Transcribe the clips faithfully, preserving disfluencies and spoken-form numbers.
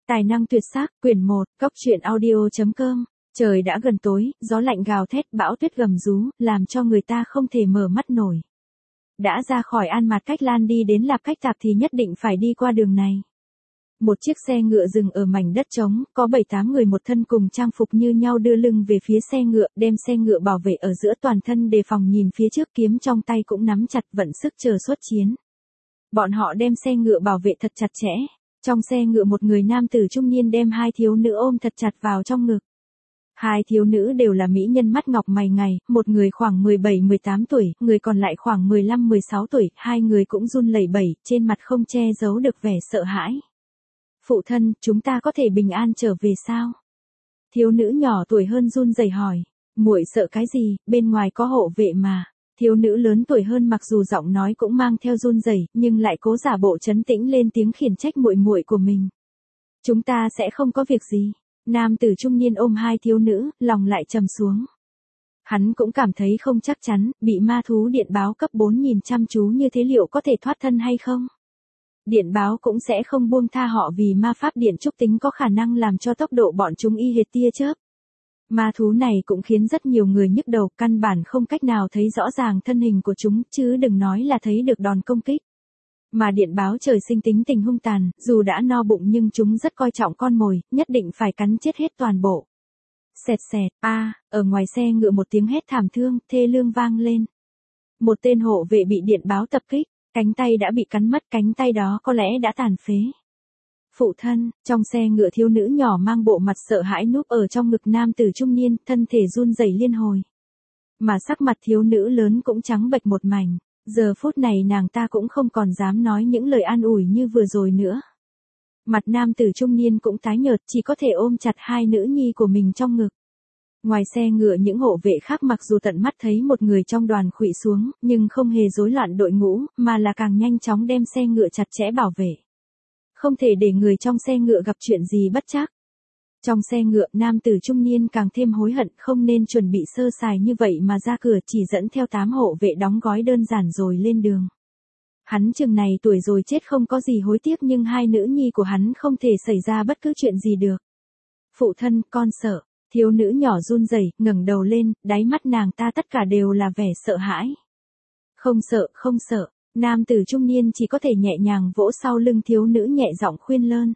Tài năng tuyệt sắc, quyển một, cốc truyện audio chấm com. Trời đã gần tối, gió lạnh gào thét, bão tuyết gầm rú, làm cho người ta không thể mở mắt nổi. Đã ra khỏi An Mạt Cách Lan đi đến Lạp Cách Tạp thì nhất định phải đi qua đường này. Một chiếc xe ngựa dừng ở mảnh đất trống, có bảy tám người một thân cùng trang phục như nhau đưa lưng về phía xe ngựa, đem xe ngựa bảo vệ ở giữa, toàn thân đề phòng nhìn phía trước, kiếm trong tay cũng nắm chặt, vận sức chờ xuất chiến. Bọn họ đem xe ngựa bảo vệ thật chặt chẽ. Trong xe ngựa một người nam tử trung niên đem hai thiếu nữ ôm thật chặt vào trong ngực. Hai thiếu nữ đều là mỹ nhân mắt ngọc mày ngài, một người khoảng mười bảy mười tám tuổi, người còn lại khoảng mười lăm mười sáu tuổi, hai người cũng run lẩy bẩy, trên mặt không che giấu được vẻ sợ hãi. Phụ thân, chúng ta có thể bình an trở về sao? Thiếu nữ nhỏ tuổi hơn run rẩy hỏi. Muội sợ cái gì, bên ngoài có hộ vệ mà. Thiếu nữ lớn tuổi hơn mặc dù giọng nói cũng mang theo run rẩy, nhưng lại cố giả bộ trấn tĩnh lên tiếng khiển trách muội muội của mình. Chúng ta sẽ không có việc gì. Nam tử trung niên ôm hai thiếu nữ, lòng lại trầm xuống. Hắn cũng cảm thấy không chắc chắn, bị ma thú điện báo cấp bốn nhìn chăm chú như thế liệu có thể thoát thân hay không? Điện báo cũng sẽ không buông tha họ vì ma pháp điện trúc tính có khả năng làm cho tốc độ bọn chúng y hệt tia chớp. Ma thú này cũng khiến rất nhiều người nhức đầu, căn bản không cách nào thấy rõ ràng thân hình của chúng, chứ đừng nói là thấy được đòn công kích. Mà điện báo trời sinh tính tình hung tàn, dù đã no bụng nhưng chúng rất coi trọng con mồi, nhất định phải cắn chết hết toàn bộ. Xẹt xẹt, a, à, ở ngoài xe ngựa một tiếng hét thảm thương, thê lương vang lên. Một tên hộ vệ bị điện báo tập kích, cánh tay đã bị cắn mất, cánh tay đó có lẽ đã tàn phế. Phụ thân, trong xe ngựa thiếu nữ nhỏ mang bộ mặt sợ hãi núp ở trong ngực nam tử trung niên, thân thể run rẩy liên hồi. Mà sắc mặt thiếu nữ lớn cũng trắng bệch một mảnh, giờ phút này nàng ta cũng không còn dám nói những lời an ủi như vừa rồi nữa. Mặt nam tử trung niên cũng tái nhợt, chỉ có thể ôm chặt hai nữ nhi của mình trong ngực. Ngoài xe ngựa những hộ vệ khác mặc dù tận mắt thấy một người trong đoàn khuỵu xuống, nhưng không hề rối loạn đội ngũ, mà là càng nhanh chóng đem xe ngựa chặt chẽ bảo vệ. Không thể để người trong xe ngựa gặp chuyện gì bất trắc. Trong xe ngựa, nam tử trung niên càng thêm hối hận, không nên chuẩn bị sơ sài như vậy mà ra cửa, chỉ dẫn theo tám hộ vệ đóng gói đơn giản rồi lên đường. Hắn chừng này tuổi rồi chết không có gì hối tiếc, nhưng hai nữ nhi của hắn không thể xảy ra bất cứ chuyện gì được. Phụ thân, con sợ. Thiếu nữ nhỏ run rẩy, ngẩng đầu lên, đáy mắt nàng ta tất cả đều là vẻ sợ hãi. Không sợ, không sợ. Nam tử trung niên chỉ có thể nhẹ nhàng vỗ sau lưng thiếu nữ, nhẹ giọng khuyên lơn.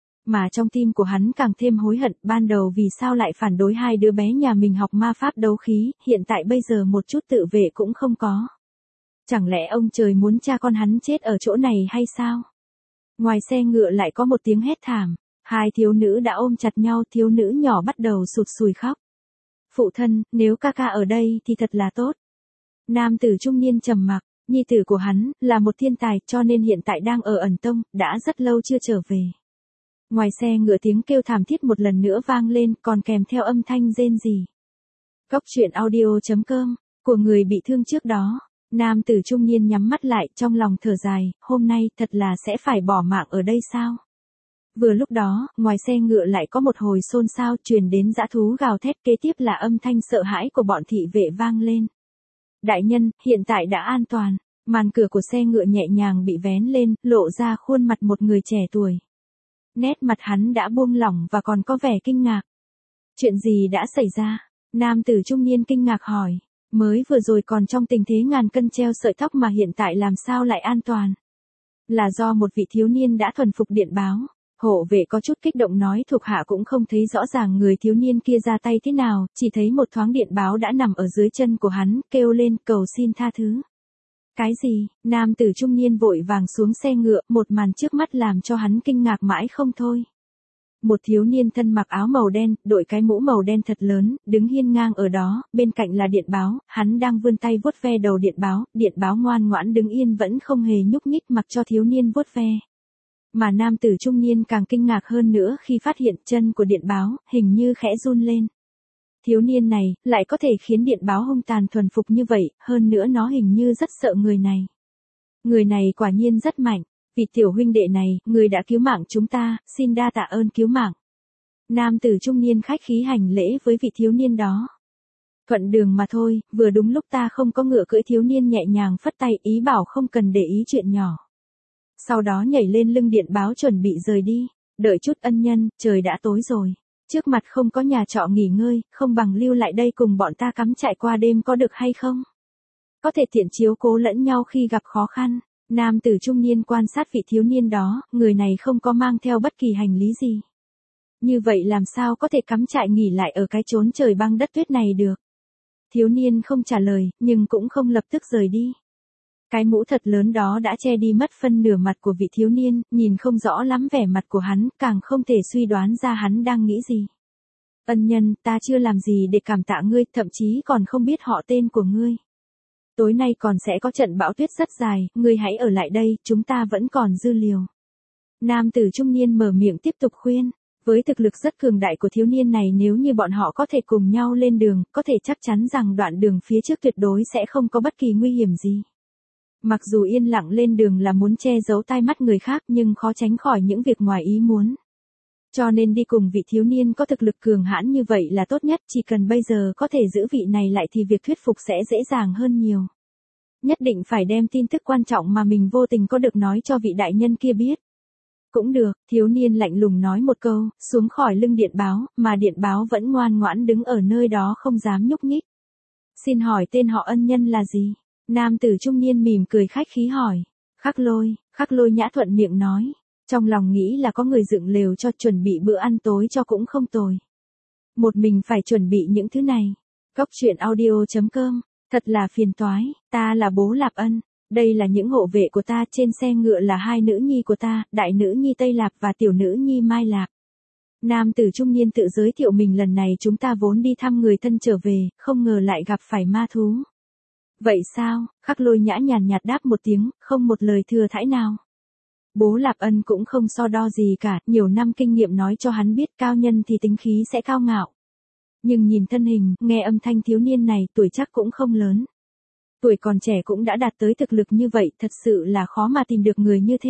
Mà trong tim của hắn càng thêm hối hận, ban đầu vì sao lại phản đối hai đứa bé nhà mình học ma pháp đấu khí, hiện tại bây giờ một chút tự vệ cũng không có. Chẳng lẽ ông trời muốn cha con hắn chết ở chỗ này hay sao? Ngoài xe ngựa lại có một tiếng hét thảm, hai thiếu nữ đã ôm chặt nhau, thiếu nữ nhỏ bắt đầu sụt sùi khóc. Phụ thân, nếu ca ca ở đây thì thật là tốt. Nam tử trung niên trầm mặc. Nhi tử của hắn, là một thiên tài, cho nên hiện tại đang ở ẩn tông, đã rất lâu chưa trở về. Ngoài xe ngựa tiếng kêu thảm thiết một lần nữa vang lên, còn kèm theo âm thanh rên rỉ. Cốc truyện audio chấm com, của người bị thương trước đó. Nam tử trung niên nhắm mắt lại, trong lòng thở dài, hôm nay, thật là sẽ phải bỏ mạng ở đây sao? Vừa lúc đó, ngoài xe ngựa lại có một hồi xôn xao, truyền đến dã thú gào thét, kế tiếp là âm thanh sợ hãi của bọn thị vệ vang lên. Đại nhân, hiện tại đã an toàn. Màn cửa của xe ngựa nhẹ nhàng bị vén lên, lộ ra khuôn mặt một người trẻ tuổi. Nét mặt hắn đã buông lỏng và còn có vẻ kinh ngạc. Chuyện gì đã xảy ra? Nam tử trung niên kinh ngạc hỏi. Mới vừa rồi còn trong tình thế ngàn cân treo sợi tóc mà hiện tại làm sao lại an toàn? Là do một vị thiếu niên đã thuần phục điện báo. Hộ vệ có chút kích động nói, thuộc hạ cũng không thấy rõ ràng người thiếu niên kia ra tay thế nào, chỉ thấy một thoáng điện báo đã nằm ở dưới chân của hắn, kêu lên cầu xin tha thứ. Cái gì? Nam tử trung niên vội vàng xuống xe ngựa, một màn trước mắt làm cho hắn kinh ngạc mãi không thôi. Một thiếu niên thân mặc áo màu đen, đội cái mũ màu đen thật lớn, đứng hiên ngang ở đó, bên cạnh là điện báo, hắn đang vươn tay vuốt ve đầu điện báo, điện báo ngoan ngoãn đứng yên vẫn không hề nhúc nhích mặc cho thiếu niên vuốt ve. Mà nam tử trung niên càng kinh ngạc hơn nữa khi phát hiện chân của điện báo, hình như khẽ run lên. Thiếu niên này, lại có thể khiến điện báo hung tàn thuần phục như vậy, hơn nữa nó hình như rất sợ người này. Người này quả nhiên rất mạnh, vì tiểu huynh đệ này, người đã cứu mạng chúng ta, xin đa tạ ơn cứu mạng. Nam tử trung niên khách khí hành lễ với vị thiếu niên đó. Thuận đường mà thôi, vừa đúng lúc ta không có ngựa cưỡi, thiếu niên nhẹ nhàng phất tay, ý bảo không cần để ý chuyện nhỏ. Sau đó nhảy lên lưng điện báo chuẩn bị rời đi. Đợi chút ân nhân, trời đã tối rồi. Trước mặt không có nhà trọ nghỉ ngơi, không bằng lưu lại đây cùng bọn ta cắm trại qua đêm có được hay không? Có thể tiện chiếu cố lẫn nhau khi gặp khó khăn. Nam tử trung niên quan sát vị thiếu niên đó, người này không có mang theo bất kỳ hành lý gì. Như vậy làm sao có thể cắm trại nghỉ lại ở cái chốn trời băng đất tuyết này được? Thiếu niên không trả lời, nhưng cũng không lập tức rời đi. Cái mũ thật lớn đó đã che đi mất phân nửa mặt của vị thiếu niên, nhìn không rõ lắm vẻ mặt của hắn, càng không thể suy đoán ra hắn đang nghĩ gì. Ân nhân, ta chưa làm gì để cảm tạ ngươi, thậm chí còn không biết họ tên của ngươi. Tối nay còn sẽ có trận bão tuyết rất dài, ngươi hãy ở lại đây, chúng ta vẫn còn dư liều. Nam tử trung niên mở miệng tiếp tục khuyên. Với thực lực rất cường đại của thiếu niên này, nếu như bọn họ có thể cùng nhau lên đường, có thể chắc chắn rằng đoạn đường phía trước tuyệt đối sẽ không có bất kỳ nguy hiểm gì. Mặc dù yên lặng lên đường là muốn che giấu tai mắt người khác, nhưng khó tránh khỏi những việc ngoài ý muốn. Cho nên đi cùng vị thiếu niên có thực lực cường hãn như vậy là tốt nhất, chỉ cần bây giờ có thể giữ vị này lại thì việc thuyết phục sẽ dễ dàng hơn nhiều. Nhất định phải đem tin tức quan trọng mà mình vô tình có được nói cho vị đại nhân kia biết. Cũng được, thiếu niên lạnh lùng nói một câu, xuống khỏi lưng điện báo, mà điện báo vẫn ngoan ngoãn đứng ở nơi đó không dám nhúc nhích. Xin hỏi tên họ ân nhân là gì? Nam tử trung niên mỉm cười khách khí hỏi. Khắc Lôi, Khắc Lôi nhã thuận miệng nói. Trong lòng nghĩ là có người dựng lều cho, chuẩn bị bữa ăn tối cho cũng không tồi. Một mình phải chuẩn bị những thứ này. Cốc truyện audio chấm com, thật là phiền toái, ta là Bố Lạp Ân. Đây là những hộ vệ của ta, trên xe ngựa là hai nữ nhi của ta, đại nữ nhi Tây Lạp và tiểu nữ nhi Mai Lạp. Nam tử trung niên tự giới thiệu mình, lần này chúng ta vốn đi thăm người thân trở về, không ngờ lại gặp phải ma thú. Vậy sao? Khắc Lôi nhã nhàn nhạt đáp một tiếng, không một lời thừa thãi nào. Bố Lạp Ân cũng không so đo gì cả, nhiều năm kinh nghiệm nói cho hắn biết cao nhân thì tính khí sẽ cao ngạo. Nhưng nhìn thân hình, nghe âm thanh thiếu niên này, tuổi chắc cũng không lớn. Tuổi còn trẻ cũng đã đạt tới thực lực như vậy, thật sự là khó mà tìm được người như thế.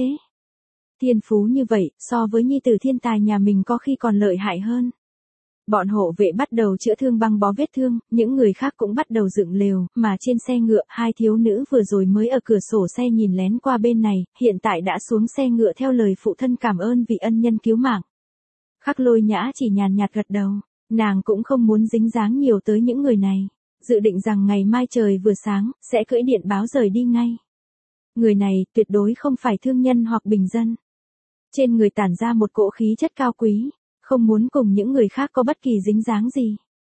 Thiên phú như vậy, so với nhi tử thiên tài nhà mình có khi còn lợi hại hơn. Bọn hộ vệ bắt đầu chữa thương, băng bó vết thương, những người khác cũng bắt đầu dựng lều, mà trên xe ngựa, hai thiếu nữ vừa rồi mới ở cửa sổ xe nhìn lén qua bên này, hiện tại đã xuống xe ngựa theo lời phụ thân cảm ơn vị ân nhân cứu mạng. Khắc Lôi nhã chỉ nhàn nhạt gật đầu, nàng cũng không muốn dính dáng nhiều tới những người này. Dự định rằng ngày mai trời vừa sáng, sẽ cưỡi điện báo rời đi ngay. Người này, tuyệt đối không phải thương nhân hoặc bình dân. Trên người tản ra một cỗ khí chất cao quý, không muốn cùng những người khác có bất kỳ dính dáng gì.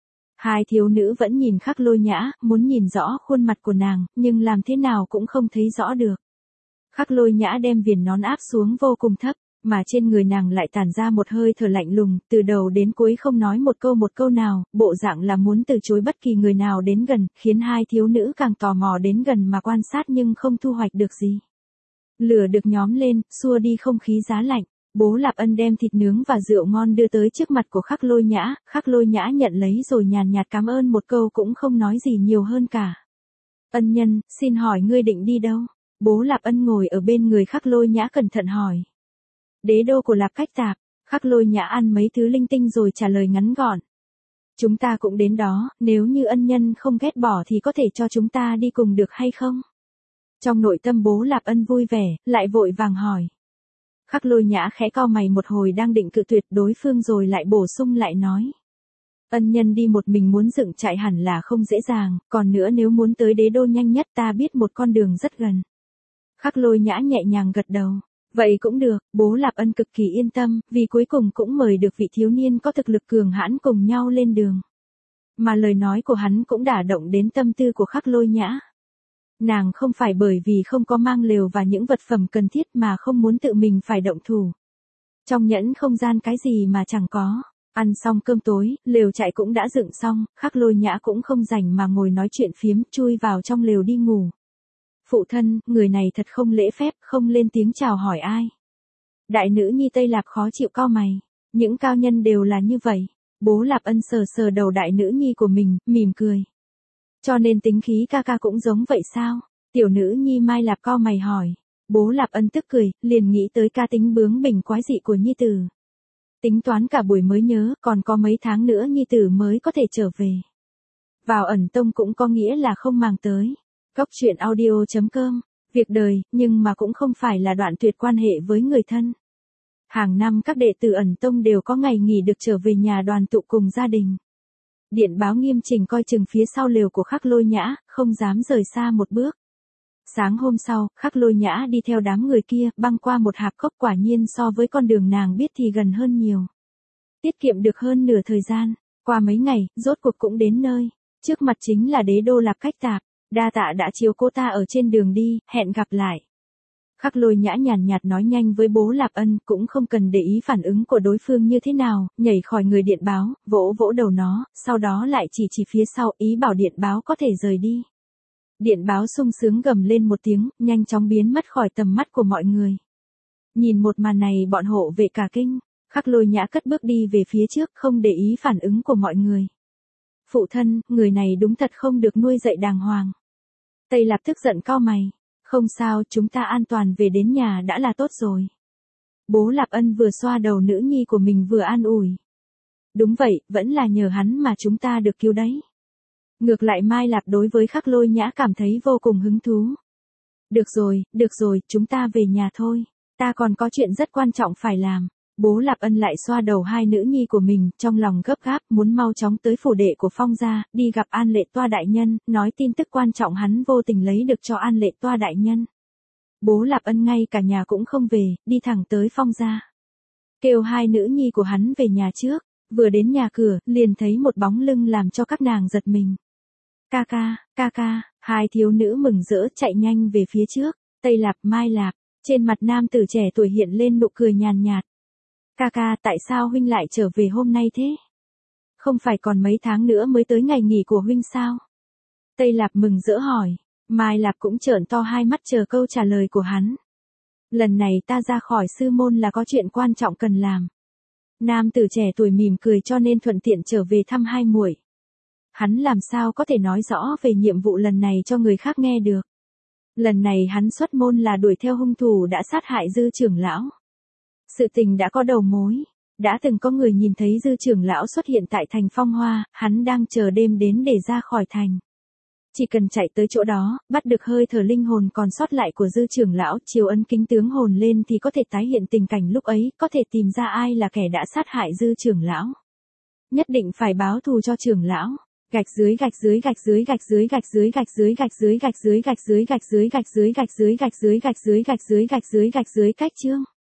Hai thiếu nữ vẫn nhìn Khắc Lôi nhã, muốn nhìn rõ khuôn mặt của nàng, nhưng làm thế nào cũng không thấy rõ được. Khắc Lôi nhã đem viền nón áp xuống vô cùng thấp, mà trên người nàng lại tản ra một hơi thở lạnh lùng, từ đầu đến cuối không nói một câu một câu nào, bộ dạng là muốn từ chối bất kỳ người nào đến gần, khiến hai thiếu nữ càng tò mò đến gần mà quan sát nhưng không thu hoạch được gì. Lửa được nhóm lên, xua đi không khí giá lạnh, Bố Lạp Ân đem thịt nướng và rượu ngon đưa tới trước mặt của Khắc Lôi nhã, Khắc Lôi nhã nhận lấy rồi nhàn nhạt cảm ơn một câu, cũng không nói gì nhiều hơn cả. Ân nhân, xin hỏi ngươi định đi đâu? Bố Lạp Ân ngồi ở bên người Khắc Lôi nhã cẩn thận hỏi. Đế đô của Lạp Cách Tạp. Khắc Lôi nhã ăn mấy thứ linh tinh rồi trả lời ngắn gọn. Chúng ta cũng đến đó, nếu như ân nhân không ghét bỏ thì có thể cho chúng ta đi cùng được hay không? Trong nội tâm Bố Lạp Ân vui vẻ, lại vội vàng hỏi. Khắc Lôi nhã khẽ cau mày một hồi đang định cự tuyệt đối phương rồi lại bổ sung lại nói. Ân nhân đi một mình muốn dựng trại hẳn là không dễ dàng, còn nữa nếu muốn tới đế đô nhanh nhất ta biết một con đường rất gần. Khắc Lôi nhã nhẹ nhàng gật đầu. Vậy cũng được, Bố Lạp Ân cực kỳ yên tâm, vì cuối cùng cũng mời được vị thiếu niên có thực lực cường hãn cùng nhau lên đường. Mà lời nói của hắn cũng đả động đến tâm tư của Khắc Lôi nhã. Nàng không phải bởi vì không có mang lều và những vật phẩm cần thiết mà không muốn tự mình phải động thủ. Trong nhẫn không gian cái gì mà chẳng có. Ăn xong cơm tối, lều trại cũng đã dựng xong, Khắc Lôi nhã cũng không rảnh mà ngồi nói chuyện phiếm, chui vào trong lều đi ngủ. Phụ thân, người này thật không lễ phép, không lên tiếng chào hỏi ai. Đại nữ nhi Tây Lạp khó chịu cau mày. Những cao nhân đều là như vậy. Bố Lạp Ân sờ sờ đầu đại nữ nhi của mình, mỉm cười. Cho nên tính khí ca ca cũng giống vậy sao? Tiểu nữ nhi Mai Lạp cau mày hỏi. Bố Lạp Ân tức cười, liền nghĩ tới ca tính bướng bỉnh quái dị của nhi tử. Tính toán cả buổi mới nhớ, còn có mấy tháng nữa nhi tử mới có thể trở về. Vào ẩn tông cũng có nghĩa là không màng tới. Cốc truyện audio chấm com, việc đời, nhưng mà cũng không phải là đoạn tuyệt quan hệ với người thân. Hàng năm các đệ tử ẩn tông đều có ngày nghỉ được trở về nhà đoàn tụ cùng gia đình. Điện báo nghiêm chỉnh coi chừng phía sau lều của Khắc Lôi Nhã, không dám rời xa một bước. Sáng hôm sau, Khắc Lôi Nhã đi theo đám người kia, băng qua một hạp cốc, quả nhiên so với con đường nàng biết thì gần hơn nhiều. Tiết kiệm được hơn nửa thời gian, qua mấy ngày, rốt cuộc cũng đến nơi. Trước mặt chính là đế đô Lạp Cách Tạp, đa tạ đã chiếu cô ta ở trên đường đi, hẹn gặp lại. Khắc Lôi Nhã nhàn nhạt nói nhanh với bố Lạp Ân, cũng không cần để ý phản ứng của đối phương như thế nào, nhảy khỏi người điện báo, vỗ vỗ đầu nó, sau đó lại chỉ chỉ phía sau, ý bảo điện báo có thể rời đi. Điện báo sung sướng gầm lên một tiếng, nhanh chóng biến mất khỏi tầm mắt của mọi người. Nhìn một màn này bọn hộ vệ cả kinh, Khắc Lôi Nhã cất bước đi về phía trước, không để ý phản ứng của mọi người. Phụ thân, người này đúng thật không được nuôi dạy đàng hoàng. Tây Lạp tức giận cau mày. Không sao, chúng ta an toàn về đến nhà đã là tốt rồi. Bố Lạp Ân vừa xoa đầu nữ nhi của mình vừa an ủi. Đúng vậy, vẫn là nhờ hắn mà chúng ta được cứu đấy. Ngược lại Mai Lạp đối với Khắc Lôi Nhã cảm thấy vô cùng hứng thú. Được rồi, được rồi, chúng ta về nhà thôi. Ta còn có chuyện rất quan trọng phải làm. Bố Lạp Ân lại xoa đầu hai nữ nhi của mình, trong lòng gấp gáp, muốn mau chóng tới phủ đệ của Phong gia, đi gặp An Lệ Toa đại nhân, nói tin tức quan trọng hắn vô tình lấy được cho An Lệ Toa đại nhân. Bố Lạp Ân ngay cả nhà cũng không về, đi thẳng tới Phong gia. Kêu hai nữ nhi của hắn về nhà trước, vừa đến nhà cửa, liền thấy một bóng lưng làm cho các nàng giật mình. Ca ca, ca ca, hai thiếu nữ mừng rỡ chạy nhanh về phía trước, Tây Lạp, Mai Lạp, trên mặt nam tử trẻ tuổi hiện lên nụ cười nhàn nhạt. Ca ca, tại sao huynh lại trở về hôm nay thế? Không phải còn mấy tháng nữa mới tới ngày nghỉ của huynh sao? Tây Lạp mừng rỡ hỏi, Mai Lạp cũng trợn to hai mắt chờ câu trả lời của hắn. Lần này ta ra khỏi sư môn là có chuyện quan trọng cần làm. Nam tử trẻ tuổi mỉm cười cho nên thuận tiện trở về thăm hai muội. Hắn làm sao có thể nói rõ về nhiệm vụ lần này cho người khác nghe được. Lần này hắn xuất môn là đuổi theo hung thủ đã sát hại Dư trưởng lão. Sự tình đã có đầu mối, đã từng có người nhìn thấy Dư trưởng lão xuất hiện tại thành Phong Hoa, hắn đang chờ đêm đến để ra khỏi thành. Chỉ cần chạy tới chỗ đó, bắt được hơi thở linh hồn còn sót lại của Dư trưởng lão, chiếu ấn kính tướng hồn lên thì có thể tái hiện tình cảnh lúc ấy, có thể tìm ra ai là kẻ đã sát hại Dư trưởng lão. Nhất định phải báo thù cho trưởng lão. Gạch dưới gạch dưới gạch dưới gạch dưới gạch dưới gạch dưới gạch dưới gạch dưới gạch dưới gạch dưới gạch dưới gạch dưới gạch dưới gạch dưới gạch dưới gạch dưới gạch dưới cách chương.